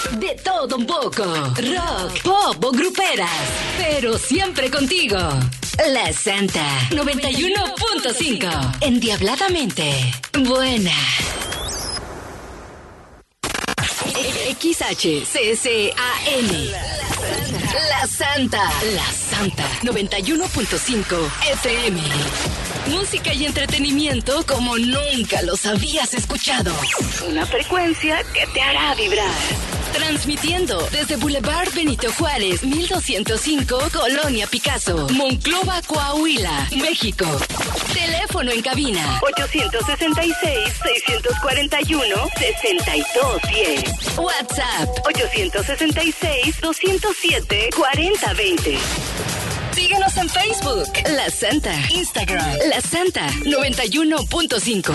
De todo un poco. Rock, pop o gruperas. Pero siempre contigo. La Santa 91.5. Endiabladamente buena. XHCCAN. La Santa 91.5 FM. Música y entretenimiento como nunca los habías escuchado. Una frecuencia que te hará vibrar. Transmitiendo desde Boulevard Benito Juárez, 1205, Colonia Picasso, Monclova, Coahuila, México. Teléfono en cabina 866-641-6210. WhatsApp 866-207-4020. Síguenos en Facebook, La Santa. Instagram, La Santa 91.5.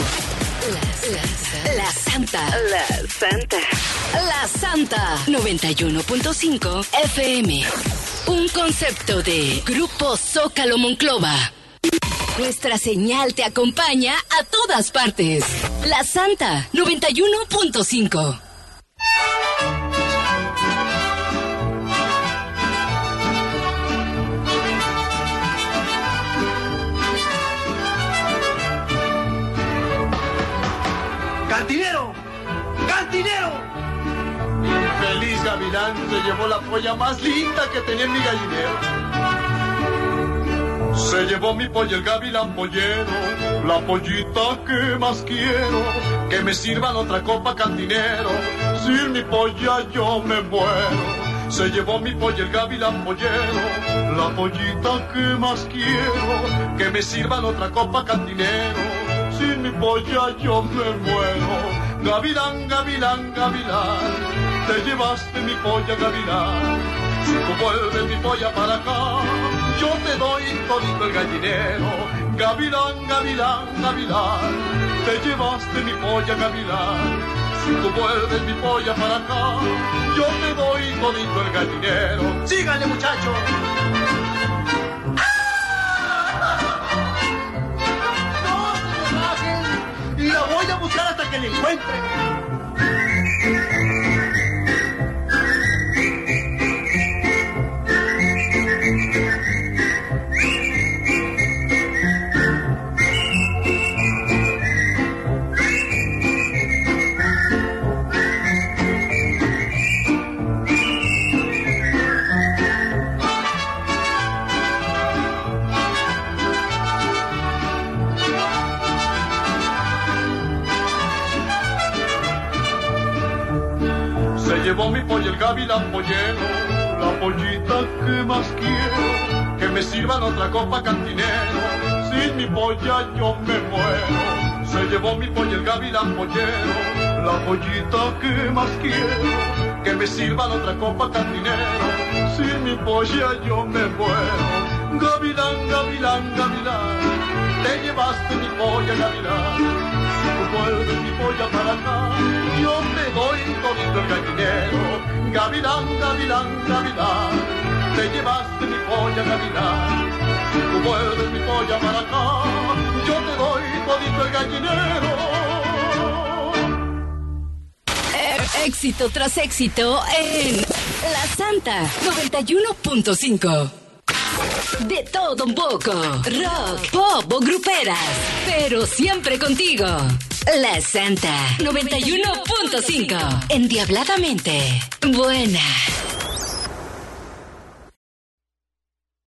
La Santa. La Santa. La Santa 91.5 FM. Un concepto de Grupo Zócalo Monclova. Nuestra señal te acompaña a todas partes. La Santa 91.5. ¡Cantinero! ¡Cantinero! Feliz Gavilán se llevó la polla más linda que tenía en mi gallinero. Se llevó mi polla el Gavilán pollero, la pollita que más quiero. Que me sirvan otra copa, cantinero, sin mi polla yo me muero. Se llevó mi polla el Gavilán pollero, la pollita que más quiero. Que me sirvan otra copa, cantinero, sin mi polla yo me muero. Gavilán, Gavilán, Gavilán, te llevaste mi polla, Gavilán. Si tú vuelves mi polla para acá, yo te doy todito el gallinero. Gavilán, Gavilán, Gavilán, te llevaste mi polla, Gavilán. Si tú vuelves mi polla para acá, yo te doy todito el gallinero. ¡Síganle, muchachos! Y la voy a buscar hasta que la encuentre. Llevó mi polla el Gavilán pollero, la pollita que más quiero. Que me sirvan otra copa, cantinero, sin mi polla yo me muero. Se llevó mi polla el Gavilán pollero, la pollita que más quiero. Que me sirvan otra copa, cantinero, sin mi polla yo me muero. Gavilán, Gavilán, Gavilán, te llevaste mi polla, Gavilán. Vuelve mi polla para acá, yo te doy todito el gallinero. Gavilán, Gavilán, Gavilán, te llevaste mi polla, Gavilán. Si tú vuelves mi polla para acá, yo te doy todito el gallinero. Éxito tras éxito en La Santa 91.5. De todo un poco. Rock, pop o gruperas. Pero siempre contigo. La Santa 91.5. Endiabladamente buena.